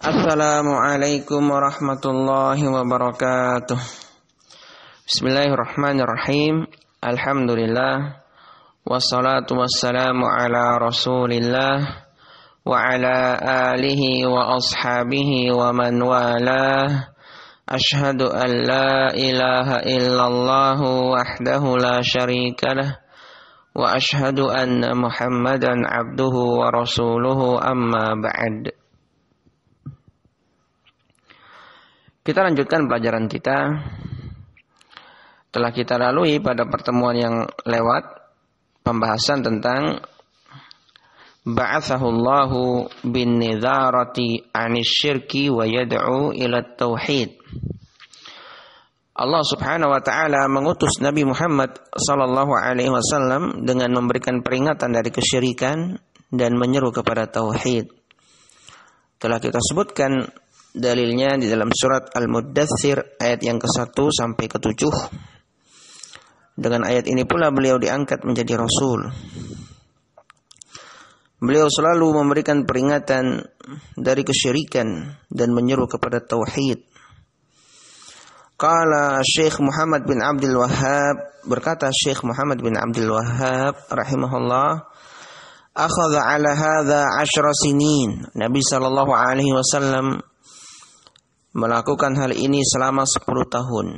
Assalamualaikum warahmatullahi wabarakatuh. Bismillahirrahmanirrahim. Alhamdulillah. Wassalatu wassalamu ala rasulillah wa ala alihi wa ashabihi wa man walah. Ashhadu an la ilaha illallah wahdahu la syarika wa ashhadu anna Muhammadan abduhu wa rasuluhu amma ba'd. Kita lanjutkan pelajaran kita. Telah kita lalui pada pertemuan yang lewat pembahasan tentang ba'athahullahu bin nidharati 'anis syirki wa yad'u ila tauhid. Allah Subhanahu wa taala mengutus Nabi Muhammad sallallahu alaihi wasallam dengan memberikan peringatan dari kesyirikan dan menyeru kepada tauhid. Telah kita sebutkan dalilnya di dalam surat Al-Muddathir ayat yang ke-1 sampai ke-7. Dengan ayat ini pula beliau diangkat menjadi Rasul. Beliau selalu memberikan peringatan dari kesyirikan dan menyeru kepada tauhid. Qala Syekh Muhammad bin Abdul Wahhab, berkata Syekh Muhammad bin Abdul Wahhab rahimahullah, akhadha ala hadha 10 sinin. Nabi sallallahu alaihi wasallam melakukan hal ini selama 10 tahun.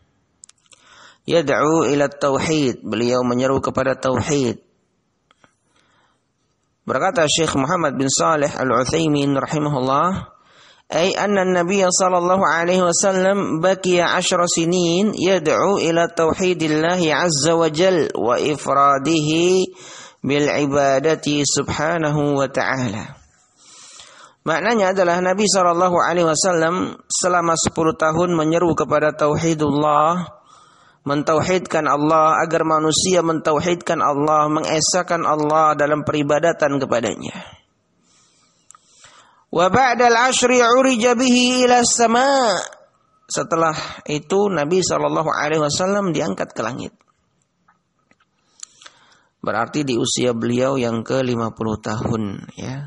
Yad'u ila tauhid, beliau menyeru kepada tauhid. Berkata Syekh Muhammad bin Salih Al-Utsaimin rahimahullah, ay anna an-nabiy sallallahu alaihi wasallam baqiya 10 sinin yad'u ila tauhidillah azza wa jalla wa ifradihi bil ibadati subhanahu wa ta'ala. Maknanya adalah Nabi SAW selama 10 tahun menyeru kepada tauhidullah, mentauhidkan Allah agar manusia mentauhidkan Allah, mengesahkan Allah dalam peribadatan kepadanya. Wa ba'dal 'ashri 'urija bihi ila sama. Setelah itu Nabi SAW diangkat ke langit. Berarti di usia beliau yang ke-50 tahun, ya.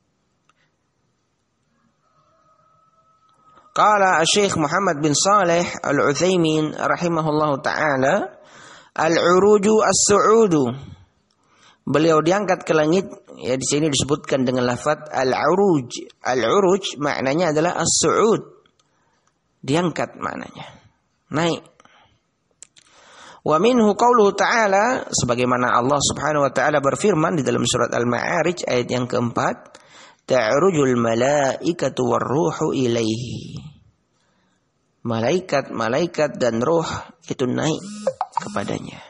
Qala Syekh Muhammad bin Salih Al-Utsaimin rahimahullahu taala, al-uruju as-su'udu. Beliau diangkat ke langit, ya di sini disebutkan dengan lafaz al-uruj. Al-uruj maknanya adalah as-su'ud. Diangkat maknanya, naik. Wa minhu qauluhu ta'ala, sebagaimana Allah Subhanahu wa taala berfirman di dalam surat Al-Ma'arij ayat yang keempat, ta'rujul malaikatu warruhu ilaihi. Malaikat dan ruh itu naik kepadanya.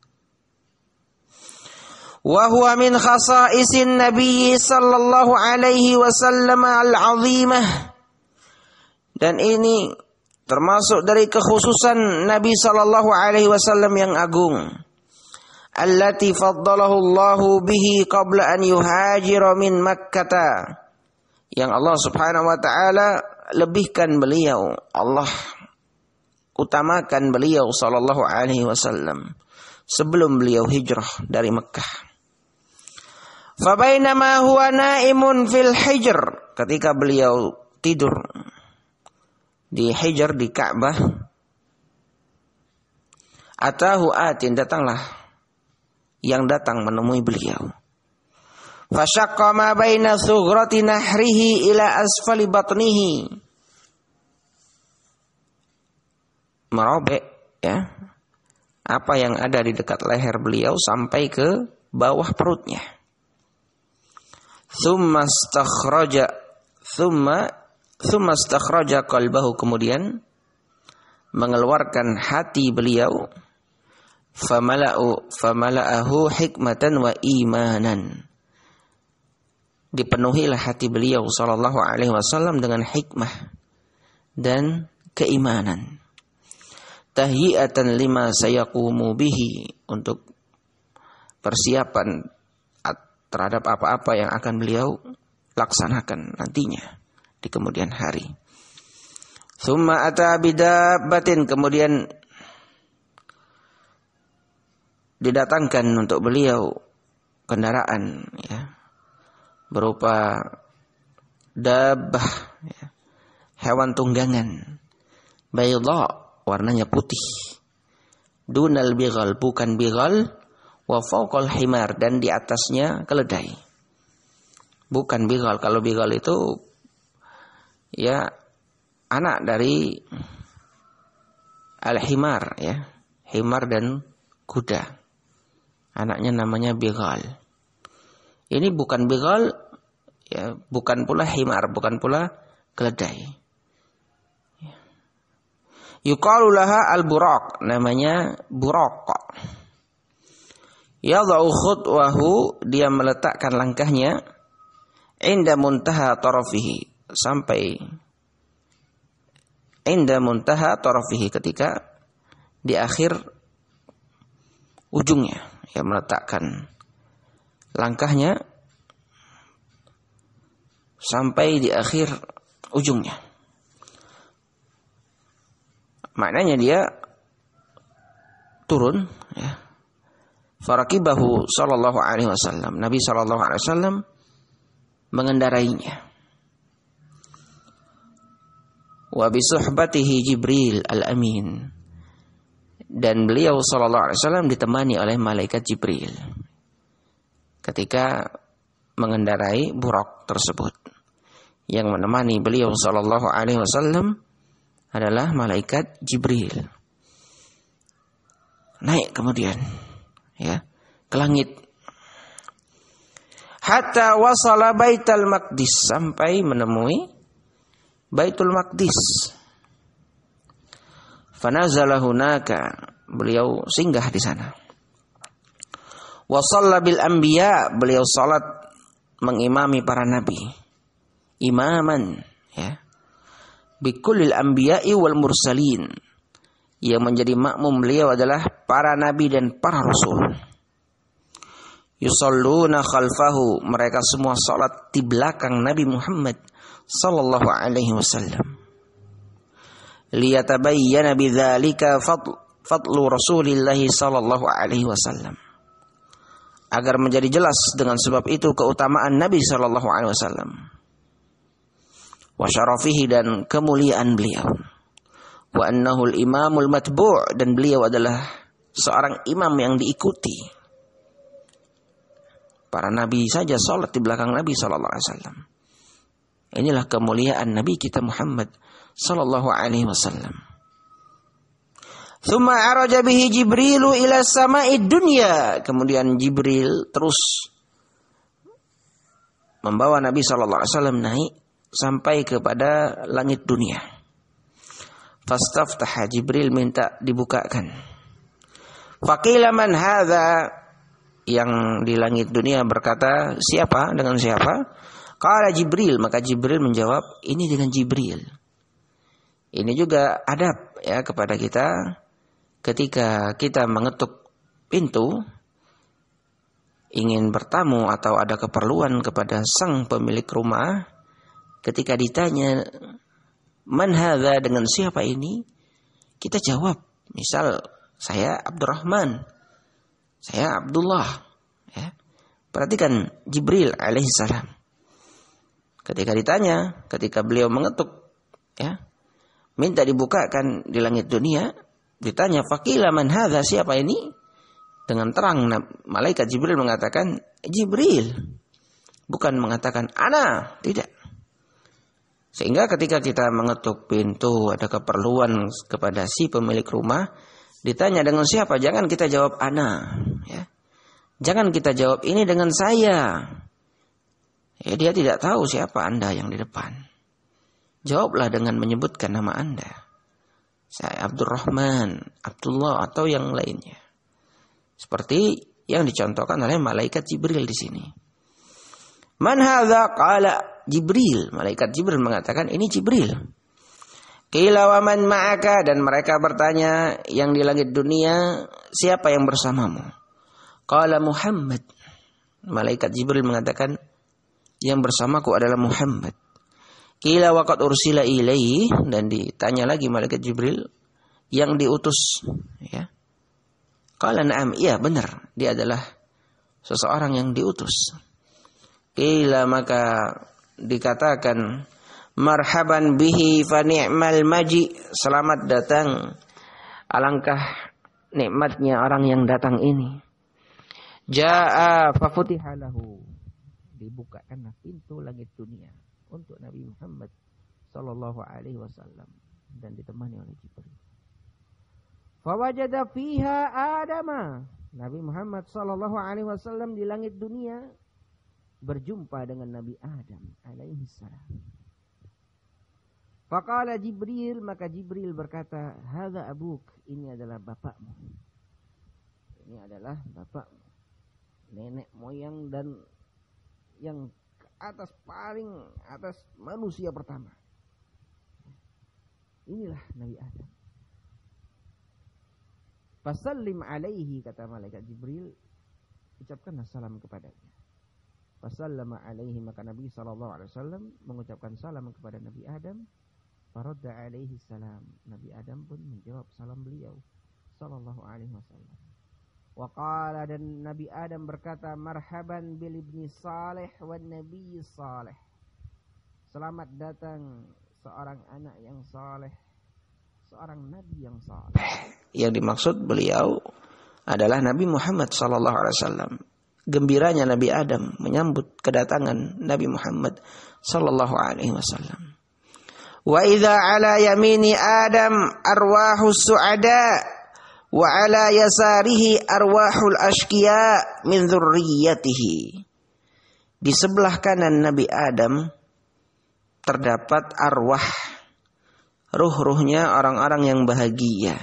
Wa huwa min khasa'isin nabiy sallallahu alaihi wasallam al-'azimah. Dan ini termasuk dari kekhususan Nabi sallallahu alaihi wasallam yang agung. Allati faddalahu Allahu bihi qabla an yuhajira min Makkah. Yang Allah Subhanahu wa taala lebihkan beliau, Allah utamakan beliau sallallahu alaihi wasallam sebelum beliau hijrah dari Mekah. Fa bainama huwa naimun fil hijr, ketika beliau tidur di hijr di Ka'bah, atahu atin, datanglah yang datang menemui beliau. Fasyaqqa ma baina thughrati nahrihi ila asfali batnihi. Merobek, ya, apa yang ada di dekat leher beliau sampai ke bawah perutnya. Thumma istakhraja qalbahu, kemudian mengeluarkan hati beliau. Famala'ahu hikmatan wa imanan. Dipenuhilah hati beliau sallallahu alaihi wasallam dengan hikmah dan keimanan. Tahyi'atan lima sayaqumu bihi, untuk persiapan terhadap apa-apa yang akan beliau laksanakan nantinya di kemudian hari. Tsumma ata bidabbatin, kemudian didatangkan untuk beliau kendaraan, ya, berupa dabbah, ya, hewan tunggangan. Bayda, warnanya putih. Dunal bighal, bukan bighal. Wa fawqal himar, dan di atasnya keledai. Bukan bighal. Kalau bighal itu ya anak dari al-himar, ya. Himar dan kuda. Anaknya namanya bighal. Ini bukan bighal, ya, bukan pula himar, bukan pula keledai. Yuqalu laha al-buraq, namanya buraq. Yadha'u khutwahu, dia meletakkan langkahnya inda muntaha tarafihi, sampai inda muntaha tarafihi, ketika di akhir ujungnya, ya, meletakkan langkahnya sampai di akhir ujungnya. Maknanya dia turun, ya. Farakibahu sallallahu alaihi wasallam. Nabi sallallahu alaihi wasallam mengendarainya. Wa bi suhbatihi Jibril al-Amin. Dan beliau sallallahu alaihi wasallam ditemani oleh malaikat Jibril ketika mengendarai buraq tersebut. Yang menemani beliau sallallahu alaihi wasallam adalah malaikat Jibril. Naik kemudian, ya, ke langit. Hatta wasala Baitul Maqdis, sampai menemui Baitul Maqdis. Fanazala hunaka, beliau singgah di sana. Wa shalla bil anbiya, beliau salat mengimami para nabi. Imaman, ya. Bikullil anbiya'i wal mursalin. Yang menjadi makmum beliau adalah para nabi dan para rasul. Yusalluna khalfahu, mereka semua salat di belakang Nabi Muhammad sallallahu alaihi wasallam. Liyatabayyana bidzalika fadlu Rasulillah sallallahu alaihi wasallam. Agar menjadi jelas dengan sebab itu keutamaan Nabi sallallahu alaihi wasallam. Wa syarafihi, dan kemuliaan beliau. Wa annahu al-imamul matbu', dan beliau adalah seorang imam yang diikuti. Para nabi saja salat di belakang Nabi sallallahu alaihi wasallam. Inilah kemuliaan Nabi kita Muhammad sallallahu alaihi wasallam. Tsumma araja bihi Jibrilu ila sama'id dunya. Kemudian Jibril terus membawa Nabi sallallahu alaihi wasallam naik sampai kepada langit dunia. Fastaftaha, Jibril minta dibukakan. Faqila man hadza, yang di langit dunia berkata, siapa, dengan siapa? Qala Jibril, maka Jibril menjawab, ini dengan Jibril. Ini juga adab, ya, kepada kita ketika kita mengetuk pintu ingin bertamu atau ada keperluan kepada sang pemilik rumah. Ketika ditanya man hadza, dengan siapa ini, kita jawab, misal saya Abdurrahman, saya Abdullah, ya. Perhatikan Jibril alaihissalam. Ketika ditanya, ketika beliau mengetuk, ya, minta dibukakan di langit dunia, ditanya faqila man hadza, siapa ini? Dengan terang malaikat Jibril mengatakan Jibril, bukan mengatakan ana, tidak. Sehingga ketika kita mengetuk pintu, ada keperluan kepada si pemilik rumah, ditanya dengan siapa, jangan kita jawab ana, ya. Jangan kita jawab ini dengan saya. Ya, dia tidak tahu siapa Anda yang di depan. Jawablah dengan menyebutkan nama Anda. Saya Abdurrahman, Abdullah, atau yang lainnya. Seperti yang dicontohkan oleh malaikat Jibril di sini. Man hadza? Qala Jibril. Malaikat Jibril mengatakan, ini Jibril. Qila wa man ma'aka, dan mereka bertanya yang di langit dunia, siapa yang bersamamu? Qala Muhammad. Malaikat Jibril mengatakan, yang bersamaku adalah Muhammad. Qila wa qad ursila ilaihi, dan ditanya lagi malaikat Jibril, yang diutus, ya. Qala na'am, iya benar, dia adalah seseorang yang diutus. Qila, maka dikatakan, Marhaban bihi fa ni'mal maji. Selamat datang. Alangkah nikmatnya orang yang datang ini. Jaa fa futiha lahu. Dibukakanlah pintu langit dunia untuk Nabi Muhammad sallallahu alaihi wasallam dan ditemani oleh Jibril. Fa wajada fiha Adama. Nabi Muhammad sallallahu alaihi wasallam di langit dunia berjumpa dengan Nabi Adam alaihi salam. Faqala Jibril, maka Jibril berkata, hadza abuk, ini adalah bapakmu. Ini adalah bapakmu. Nenek moyang dan yang ke atas, paling atas manusia pertama. Inilah Nabi Adam. Fasallim alaihi, kata malaikat Jibril, ucapkanlah salam kepadanya. Fasallama alaihi, maka Nabi SAW mengucapkan salam kepada Nabi Adam. Faradda alaihi salam. Nabi Adam pun menjawab salam beliau sallallahu alaihi wasallam. Wa qala, dan Nabi Adam berkata, marhaban bil ibni salih wan nabiy salih. Selamat datang seorang anak yang saleh, seorang nabi yang saleh. Yang dimaksud beliau adalah Nabi Muhammad sallallahu alaihi wasallam. Gembiranya Nabi Adam menyambut kedatangan Nabi Muhammad sallallahu alaihi wasallam. Wa idza ala yamini Adam arwahus su'ada wa ala yasarihi arwahul ashqiya min dzurriyyatihi. Di sebelah kanan Nabi Adam terdapat arwah, ruh-ruhnya orang-orang yang bahagia.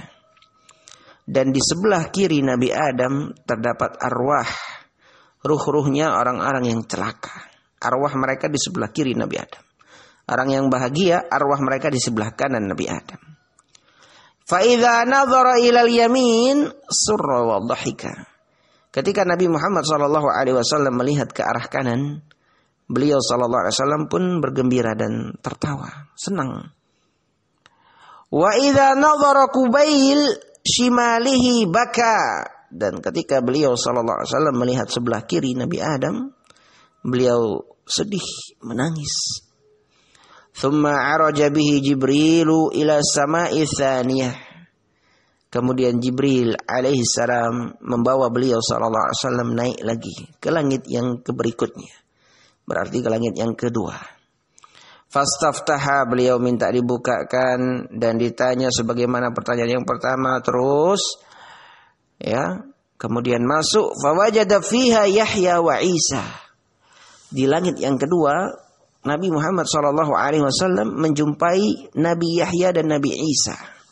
Dan di sebelah kiri Nabi Adam terdapat arwah, ruh-ruhnya orang-orang yang celaka. Arwah mereka di sebelah kiri Nabi Adam. Orang yang bahagia, arwah mereka di sebelah kanan Nabi Adam. Fa idza nadhara ilal yamin surra wa dhahika. Ketika Nabi Muhammad sallallahu alaihi wasallam melihat ke arah kanan, beliau sallallahu alaihi wasallam pun bergembira dan tertawa, senang. Wa idza nadhara qubail shimalihi baka. Dan ketika beliau sallallahu alaihi wasallam melihat sebelah kiri Nabi Adam, beliau sedih, menangis. Thumma araja bihi Jibrilu ila sama'i tsaniyah. Kemudian Jibril alaihi salam membawa beliau sallallahu alaihi wasallam naik lagi ke langit yang berikutnya. Berarti ke langit yang kedua. Fastaftaha, beliau minta dibukakan dan ditanya sebagaimana pertanyaan yang pertama terus. Ya, kemudian masuk fawajada fiha Yahya wa Isa. Di langit yang kedua Nabi Muhammad SAW menjumpai Nabi Yahya dan Nabi Isa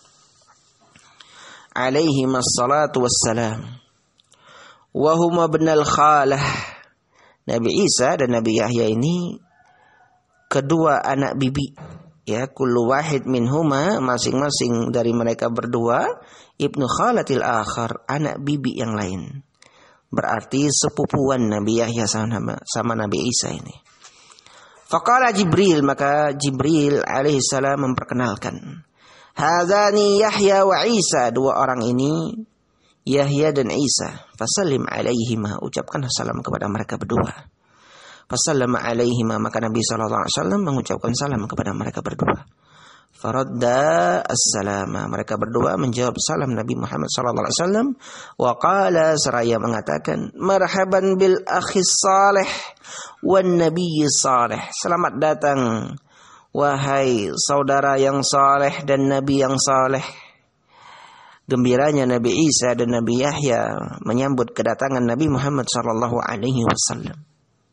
alaihi wassalatu wassalam. Wahuma ibnal khalah. Nabi Isa dan Nabi Yahya ini kedua anak bibi. Ya, kullu wahid minhuma, masing-masing dari mereka berdua, ibnu khalatil akhar, anak bibi yang lain. Berarti sepupuan Nabi Yahya sama Nabi Isa ini. Faqala Jibril, maka Jibril alaihissalam memperkenalkan. Hadzani Yahya wa Isa, dua orang ini Yahya dan Isa. Fasallim alaihima, ucapkanlah salam kepada mereka berdua. Fasallama alaihima, maka Nabi SAW mengucapkan salam kepada mereka berdua. Faradda as-salama, mereka berdua menjawab salam Nabi Muhammad SAW. Wa qala, seraya mengatakan, marhaban bil akhis salih wan nabiyyi salih. Selamat datang wahai saudara yang saleh dan nabi yang saleh. Gembiranya Nabi Isa dan Nabi Yahya menyambut kedatangan Nabi Muhammad sallallahu alaihi wasallam.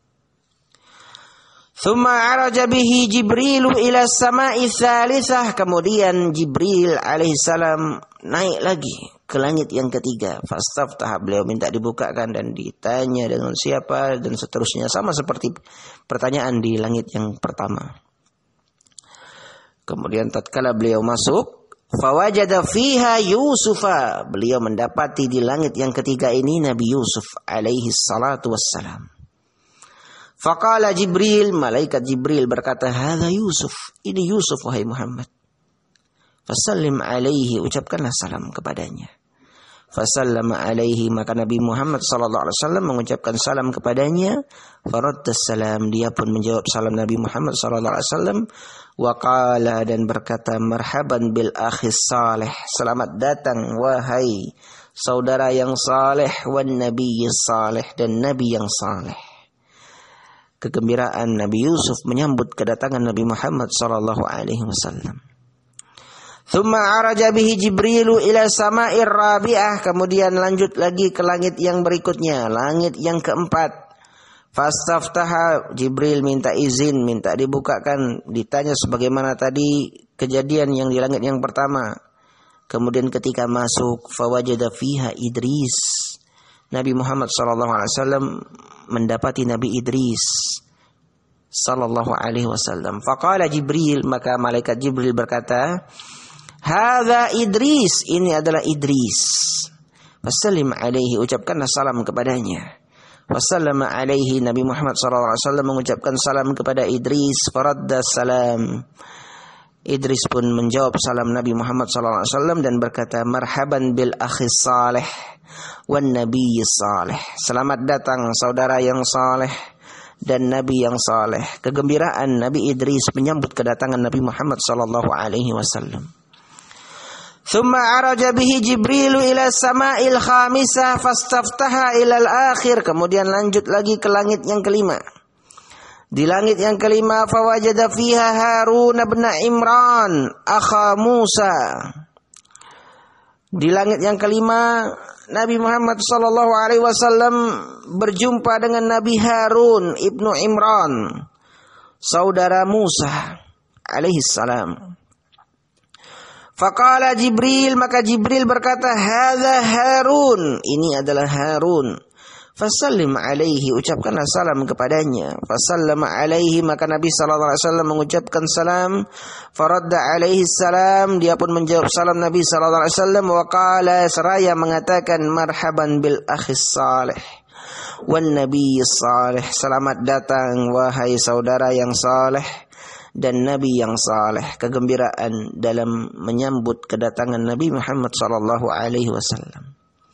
Thumma araja bihi Jibrilu ila sama'i tsalitsah. Kemudian Jibril alaihissalam naik lagi ke langit yang ketiga. Fastaftah, beliau minta dibukakan dan ditanya dengan siapa dan seterusnya, sama seperti pertanyaan di langit yang pertama. Kemudian tatkala beliau masuk, fawajada fiha Yusufa, beliau mendapati di langit yang ketiga ini Nabi Yusuf alaihi salatu wassalam. Faqala Jibril, malaikat Jibril berkata, hadza Yusuf, ini Yusuf wahai Muhammad. Fasallim alaihi, ucapkanlah salam kepadanya. Fasallama alaihi, maka Nabi Muhammad sallallahu alaihi wasallam mengucapkan salam kepadanya. Faradda salam, dia pun menjawab salam Nabi Muhammad sallallahu alaihi wasallam. Wa qala, dan berkata, marhaban bil akhis salih, selamat datang wahai saudara yang saleh, wan nabiyyi salih, dan nabi yang saleh. Kegembiraan Nabi Yusuf menyambut kedatangan Nabi Muhammad sallallahu alaihi wasallam. Thumma araja bihi Jibrilu ila sama'ir rabi'ah, kemudian lanjut lagi ke langit yang berikutnya, langit yang keempat. Fastaftaha, Jibril minta izin, minta dibukakan, ditanya sebagaimana tadi kejadian yang di langit yang pertama. Kemudian ketika masuk, fawajada fiha Idris, Nabi Muhammad sallallahu alaihi wasallam mendapati Nabi Idris sallallahu alaihi wasallam. Faqala Jibril, maka malaikat Jibril berkata, hadza Idris, ini adalah Idris. Wassalim alaihi, ucapkanlah salam kepadanya. Wassallama alaihi, Nabi Muhammad SAW mengucapkan salam kepada Idris. Faradda salam, Idris pun menjawab salam Nabi Muhammad SAW dan berkata, marhaban bil akhis salih wan nabiyyi salih, selamat datang saudara yang saleh dan nabi yang saleh. Kegembiraan Nabi Idris menyambut kedatangan Nabi Muhammad SAW. Thumma araja bihi Jibrilu ila sama'il khamisah fastaftaha ilal akhir, kemudian lanjut lagi ke langit yang kelima. Di langit yang kelima, fawajada fiha Harun bin Imran akha Musa. Di langit yang kelima, Nabi Muhammad sallallahu alaihi wasallam berjumpa dengan Nabi Harun ibnu Imran, saudara Musa alaihi salam. Faqala Jibril, maka Jibril berkata, hadza Harun, ini adalah Harun. Fasallim alaihi, ucapkanlah salam kepadanya. Fasallama alaihi, maka Nabi sallallahu alaihi wasallam mengucapkan salam. Faradda alaihi salam, dia pun menjawab salam Nabi sallallahu alaihi wasallam. Wa qala, seraya mengatakan, marhaban bil akhis salih wan nabiyyi salih, selamat datang wahai saudara yang saleh dan Nabi yang saleh. Kegembiraan dalam menyambut kedatangan Nabi Muhammad sallallahu alaihi wasallam.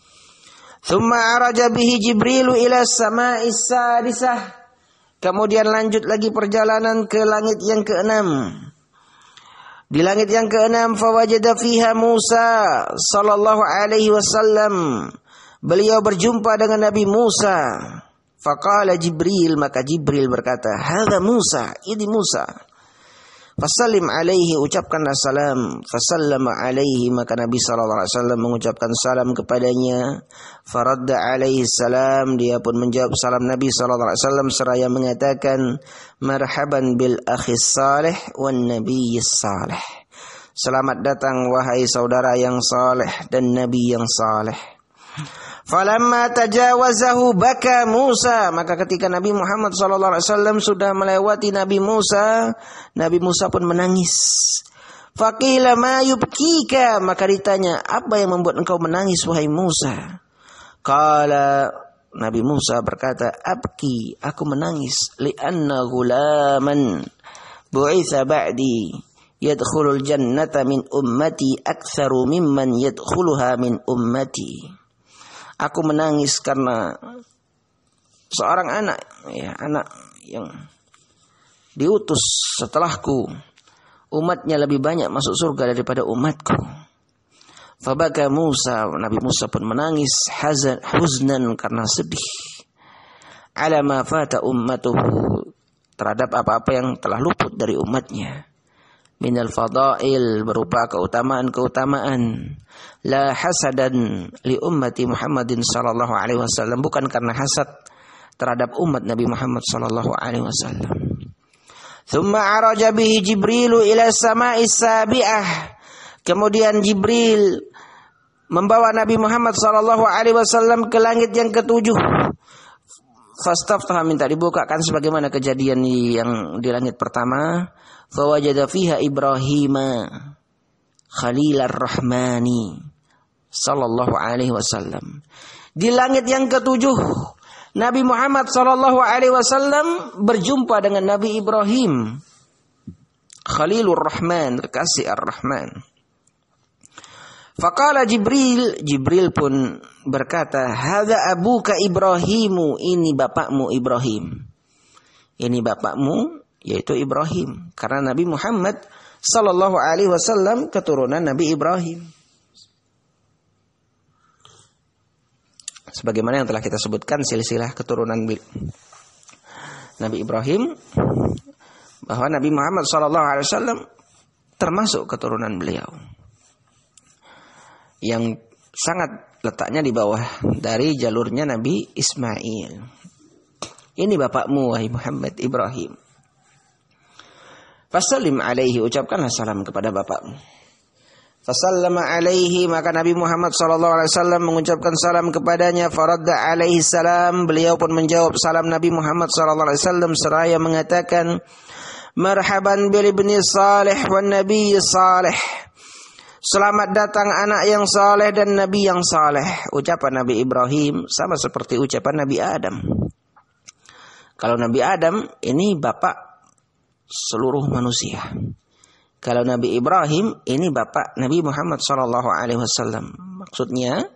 Thumma araja bihi Jibrilu ila sama'is sadisah, kemudian lanjut lagi perjalanan ke langit yang keenam. Di langit yang keenam, fawajada fiha Musa sallallahu alaihi wasallam, beliau berjumpa dengan Nabi Musa. Faqala Jibril, maka Jibril berkata, hadza Musa, ini Musa. Fasallim alaihi, ucapkanlah salam. Fasallama alaihi, maka Nabi sallallahu alaihi wasallam mengucapkan salam kepadanya. Faradda alaihi salam, dia pun menjawab salam Nabi sallallahu alaihi wasallam seraya mengatakan, marhaban bil akhis salih wan nabiyyi salih, selamat datang wahai saudara yang saleh dan nabi yang saleh. Falamma tajawazahu baka Musa, maka ketika Nabi Muhammad SAW sudah melewati Nabi Musa pun menangis. Faqila ma yubkika, maka ditanya, apa yang membuat engkau menangis wahai Musa? Qala, Nabi Musa berkata, abki, aku menangis, li'anna ghulaman bu'itha ba'di yadkhulul jannata min ummati aktsaru mimman yadkhuluha min ummati. Aku menangis karena seorang anak yang diutus setelahku, umatnya lebih banyak masuk surga daripada umatku. Fabaka Musa, Nabi Musa pun menangis huznan, karena sedih. Ala ma fata ummatuhu, terhadap apa-apa yang telah luput dari umatnya. Minal fadail, berupa keutamaan-keutamaan. La hasadan li ummati Muhammadin sallallahu alaihi wasallam, bukan karena hasad terhadap umat Nabi Muhammad sallallahu alaihi wasallam. Thumma araja bihi Jibrilu ila sama'is sabi'ah, kemudian Jibril membawa Nabi Muhammad sallallahu alaihi wasallam ke langit yang ketujuh. Fastaftaha, minta dibukakan sebagaimana kejadian yang di langit pertama. Fawajada fiha Ibrahim Khalilar Rahmani sallallahu alaihi wasallam. Di langit yang ketujuh, Nabi Muhammad sallallahu alaihi wasallam berjumpa dengan Nabi Ibrahim Khalilur Rahman, kekasih Ar-Rahman. Faqala Jibril pun berkata, hadza abuka Ibrahimu, ini bapakmu Ibrahim. Ini bapakmu yaitu Ibrahim. Karena Nabi Muhammad sallallahu alaihi wasallam keturunan Nabi Ibrahim. Sebagaimana yang telah kita sebutkan silsilah keturunan Nabi Ibrahim, bahwa Nabi Muhammad sallallahu alaihi wasallam termasuk keturunan beliau yang sangat letaknya di bawah dari jalurnya Nabi Ismail. Ini bapakmu wahai Muhammad Ibrahim. Fasallim alaihi, ucapkanlah salam kepada bapakmu. Fasallama alaihi, maka Nabi Muhammad sallallahu alaihi wasallam mengucapkan salam kepadanya. Faradda alaihi salam, beliau pun menjawab salam Nabi Muhammad sallallahu alaihi wasallam seraya mengatakan, marhaban bil ibni salih wan nabiy salih. Selamat datang anak yang saleh dan nabi yang saleh. Ucapan Nabi Ibrahim sama seperti ucapan Nabi Adam. Kalau Nabi Adam ini bapak seluruh manusia. Kalau Nabi Ibrahim ini bapak Nabi Muhammad sallallahu alaihi wasallam. Maksudnya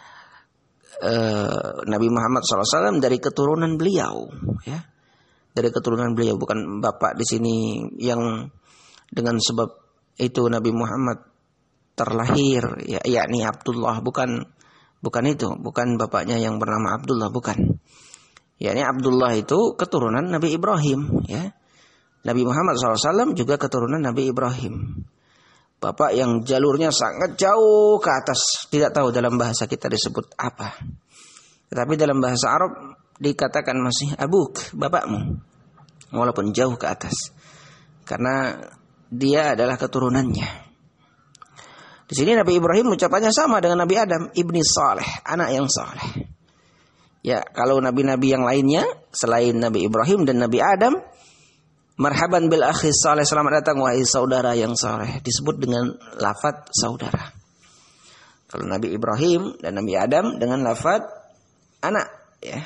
Nabi Muhammad sallallahu alaihi wasallam dari keturunan beliau, ya. Dari keturunan beliau, bukan bapak di sini yang dengan sebab itu Nabi Muhammad terlahir, ya, yakni Abdullah, bukan itu, bukan bapaknya yang bernama Abdullah, bukan. Yakni Abdullah itu keturunan Nabi Ibrahim, ya. Nabi Muhammad SAW juga keturunan Nabi Ibrahim. Bapak yang jalurnya sangat jauh ke atas. Tidak tahu dalam bahasa kita disebut apa. Tetapi dalam bahasa Arab dikatakan masih abuk, bapakmu. Walaupun jauh ke atas. Karena dia adalah keturunannya. Di sini Nabi Ibrahim ucapannya sama dengan Nabi Adam. Ibni Saleh, anak yang saleh. Ya, kalau nabi-nabi yang lainnya selain Nabi Ibrahim dan Nabi Adam, marhaban bil akhi saleh, selamat datang wahai saudara yang saleh, disebut dengan lafaz saudara. Kalau Nabi Ibrahim dan Nabi Adam dengan lafaz anak, ya.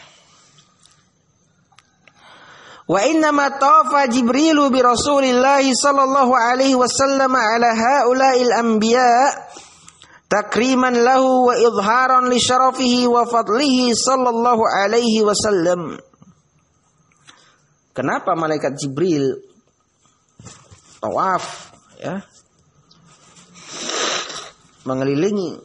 Wa inna ma tafa Jibrilu bi Rasulillah sallallahu alaihi wasallam ala haula'il anbiya takriman lahu wa idharan li syarafihi wa fadlihi sallallahu alaihi wasallam. Kenapa malaikat Jibril tawaf, ya, mengelilingi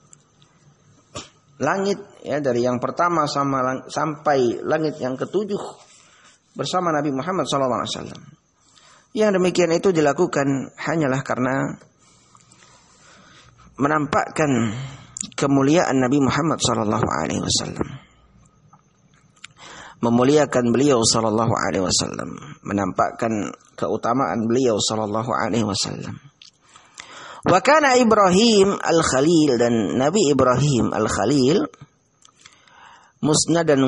langit, ya, dari yang pertama sampai langit yang ketujuh bersama Nabi Muhammad SAW. Yang demikian itu dilakukan hanyalah karena menampakkan kemuliaan Nabi Muhammad SAW. Memuliakan beliau sallallahu alaihi wasallam, menampakkan keutamaan beliau sallallahu alaihi wasallam. Wa kana Ibrahim al-Khalil, dan Nabi Ibrahim al-Khalil musnidan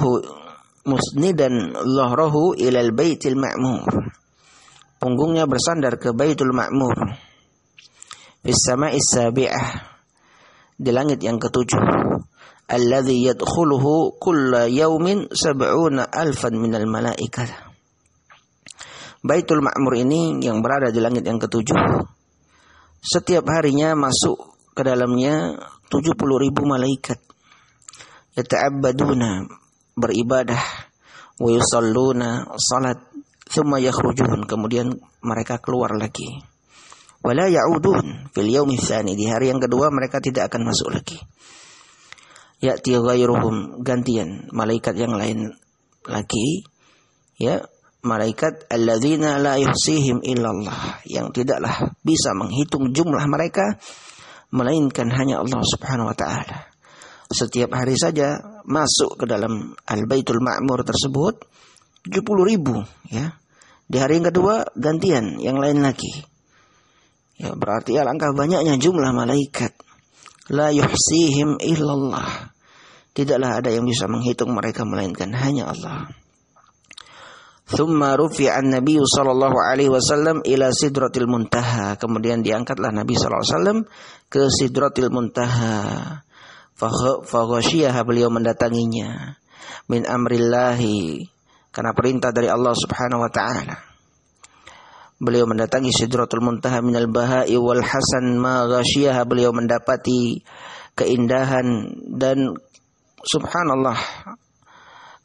zahrahu ila al-baitil ma'mur. Punggungnya bersandar ke Baitul Ma'mur. Fis sama'is sabi'ah, di langit yang ketujuh. Alladhi yadkhuluhu kulla yaumin 70,000 minal malaikah. Baitul Ma'mur ini yang berada di langit yang ketujuh, setiap harinya masuk ke dalamnya 70,000 malaikat. Yata'abbaduna, beribadah, wa yusalluna, salat, thumma yakhrujun, kemudian mereka keluar lagi. Wala ya'udun fil yaumi tsani, di hari yang kedua mereka tidak akan masuk lagi. Ya'ti ghairuhum, gantian malaikat yang lain lagi, ya, malaikat alladzina la yuhsihim illallah, yang tidaklah bisa menghitung jumlah mereka melainkan hanya Allah Subhanahu wa taala. Setiap hari saja masuk ke dalam Al-Baitul Ma'mur tersebut 70,000, ya. Di hari yang kedua gantian yang lain lagi. Ya, berarti alangkah banyaknya jumlah malaikat. La yuhsihim illallah. Tidaklah ada yang bisa menghitung mereka melainkan hanya Allah. Thumma rufi'a an-nabiy sallallahu alaihi wasallam ila sidratil muntaha. Kemudian diangkatlah Nabi sallallahu alaihi wasallam ke sidratil muntaha. Faghasyiha, beliau mendatanginya. Min amrillahi, karena perintah dari Allah Subhanahu wa taala. Beliau mendatangi sidratul muntaha minal bahai wal hasan ma ghasyiha, beliau mendapati keindahan dan subhanallah,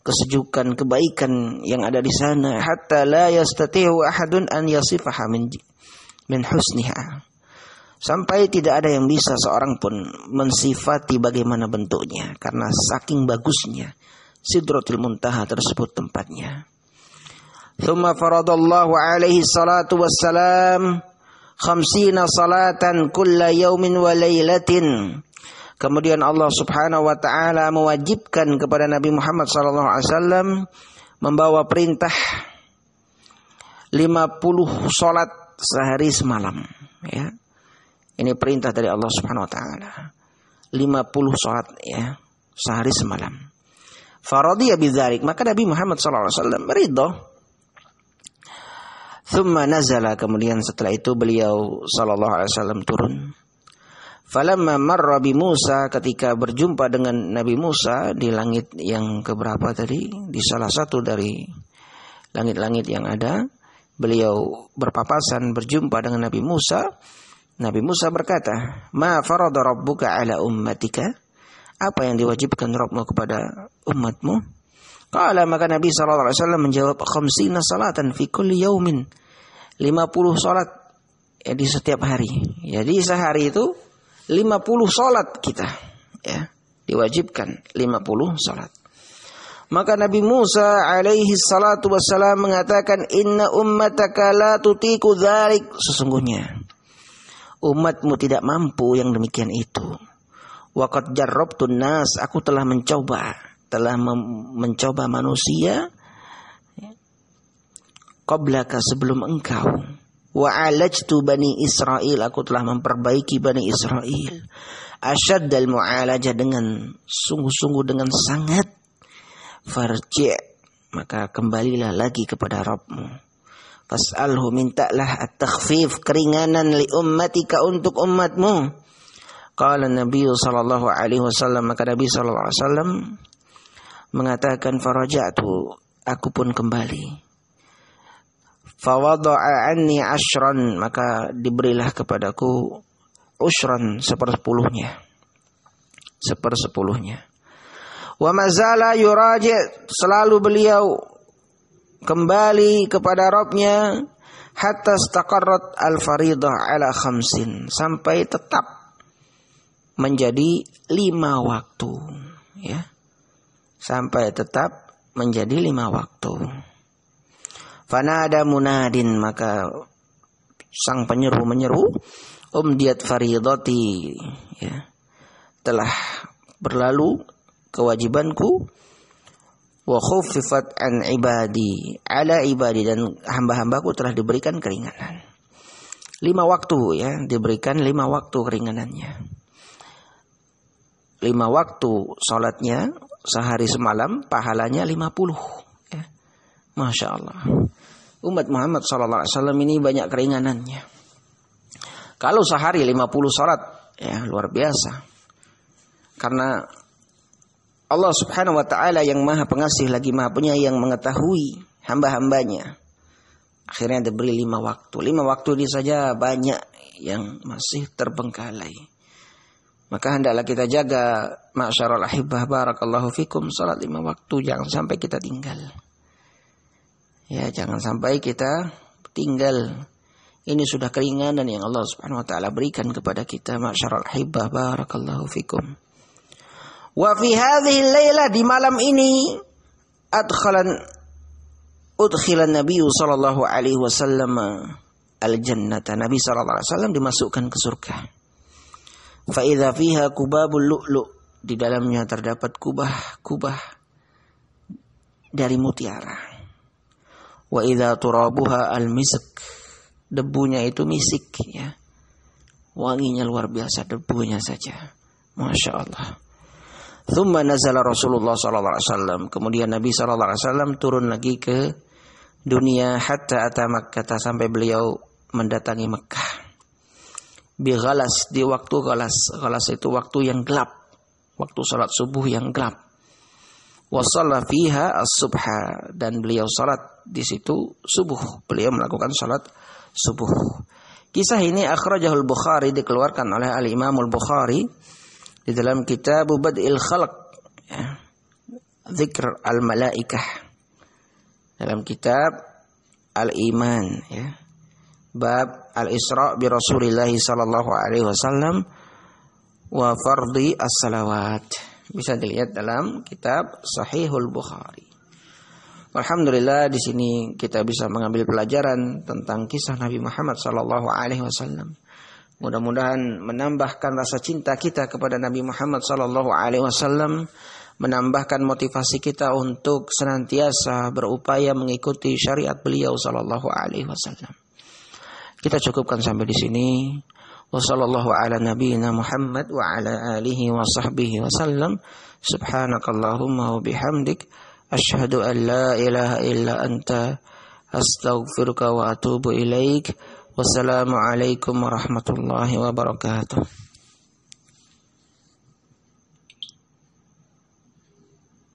kesejukan, kebaikan yang ada di sana, hatta la yastati'u ahadun an yasifaha min husniha. Sampai tidak ada yang bisa seorang pun mensifati bagaimana bentuknya, karena saking bagusnya Sidratul Muntaha tersebut tempatnya. Thumma faradallahu alaihi salatu wassalam 50 salatan kulla yaumin wa lailatin. Kemudian Allah Subhanahu wa taala mewajibkan kepada Nabi Muhammad sallallahu alaihi wasallam membawa perintah 50 salat sehari semalam, ya. Ini perintah dari Allah Subhanahu wa taala. 50 salat, ya, sehari semalam. Faradiya bidzalik, maka Nabi Muhammad sallallahu alaihi wasallam ridha. Thumma nazala, kemudian setelah itu beliau sallallahu alaihi wasallam turun. Falamma marra bi Musa, ketika berjumpa dengan Nabi Musa di langit yang keberapa tadi, di salah satu dari langit-langit yang ada, beliau berpapasan berjumpa dengan Nabi Musa. Nabi Musa berkata, "Ma farada rabbuka ala ummatika?" Apa yang diwajibkan Rabbmu kepada umatmu? Qala, maka Nabi sallallahu alaihi wasallam menjawab, 50 salatan fi kulli yaumin. 50 salat, ya, di setiap hari. Jadi sehari itu 50 salat kita, ya, diwajibkan 50 salat. Maka Nabi Musa alaihi salatu wassalam mengatakan, "Inna ummataka la tutiku dzalik." Sesungguhnya umatmu tidak mampu yang demikian itu. Wa qad jarrabtun nas, aku telah mencoba manusia qablaka, sebelum engkau. Wa alajtu bani Israel, aku telah memperbaiki bani Israel. Asyaddal mu'alajah, dengan sungguh-sungguh, dengan sangat. Farji', maka kembalilah lagi kepada Rabbmu. Fas'alhu, mintalah at-takhfif, keringanan li ummatika, untuk umatmu. Qala Nabi sallallahu alaihi wasallam, maka Nabi sallallahu alaihi wasallam mengatakan, faraja'tu, aku pun kembali. Fawada'a anni ashran, maka diberilah kepadaku ushran, sepersepuluhnya. Wa mazala yuraji', selalu beliau kembali kepada Rabbnya, hatta istaqarrat al-faridah ala 50, sampai tetap menjadi 5 waktu, ya. Sampai tetap menjadi 5 waktu. Fanada munadin, maka sang penyeru menyeru, umdiyat faridati, ya, telah berlalu kewajibanku, wa khuffifat an ibadi ala ibadi, dan hamba-hambaku telah diberikan keringanan. 5 waktu, ya, diberikan 5 waktu keringanannya. 5 waktu salatnya sehari semalam, pahalanya 50, ya. Masya Allah. Umat Muhammad sallallahu alaihi wasallam ini banyak keringanannya. Kalau sehari 50 salat, ya, luar biasa. Karena Allah Subhanahu wa taala yang Maha Pengasih lagi Maha Penyayang mengetahui hamba-hambanya. Akhirnya diberi 5 waktu. 5 waktu ini saja banyak yang masih terbengkalai. Maka hendaklah kita jaga, ma'syarul ahibbah, barakallahu fikum, salat 5 waktu, jangan sampai kita tinggal. Ya, jangan sampai kita tinggal. Ini sudah keringanan yang Allah Subhanahu wa taala berikan kepada kita, ma'syarul ahibbah, barakallahu fikum. Wa fi hadhihi al-laila, di malam ini, udkhilan Nabi sallallahu alaihi wasallam al-jannata, Nabi sallallahu alaihi wasallam dimasukkan ke surga. Fa idza fiha kubabul lu'lu', di dalamnya terdapat kubah dari mutiara. Wa idza turabuha al-misk, debunya itu misik, ya. Wanginya luar biasa, debunya saja. Masya Allah. Thumma nazala Rasulullah sallallahu alaihi wasallam, kemudian Nabi sallallahu alaihi wasallam turun lagi ke dunia, hatta ata Makkah, sampai beliau mendatangi Mekah. Bi ghalas, di waktu ghalas itu waktu yang gelap, waktu salat subuh yang gelap. Wa shalla fiha as-subha, dan beliau salat di situ subuh, beliau melakukan salat subuh. Kisah ini akhrajahul Bukhari, dikeluarkan oleh Al-Imam Al-Bukhari di dalam kitab Bad'il Khalq, ya. Dzikr al-Malaikah dalam kitab Al-Iman ya. Bab Al-Isra bi Rasulillah sallallahu alaihi wasallam wa fardhi as-salawat. Bisa dilihat dalam kitab Sahihul Bukhari. Alhamdulillah di sini kita bisa mengambil pelajaran tentang kisah Nabi Muhammad sallallahu alaihi wasallam. Mudah-mudahan menambahkan rasa cinta kita kepada Nabi Muhammad sallallahu alaihi wasallam, menambahkan motivasi kita untuk senantiasa berupaya mengikuti syariat beliau sallallahu alaihi wasallam. Kita cukupkan sampai di sini. Wassallallahu ala nabiyyina Muhammad wa ala alihi wa sahbihi wasallam. Subhanakallahumma wa bihamdik asyhadu an la ilaha illa anta astaghfiruka wa atubu ilaik. Wassalamu alaikum warahmatullahi wabarakatuh.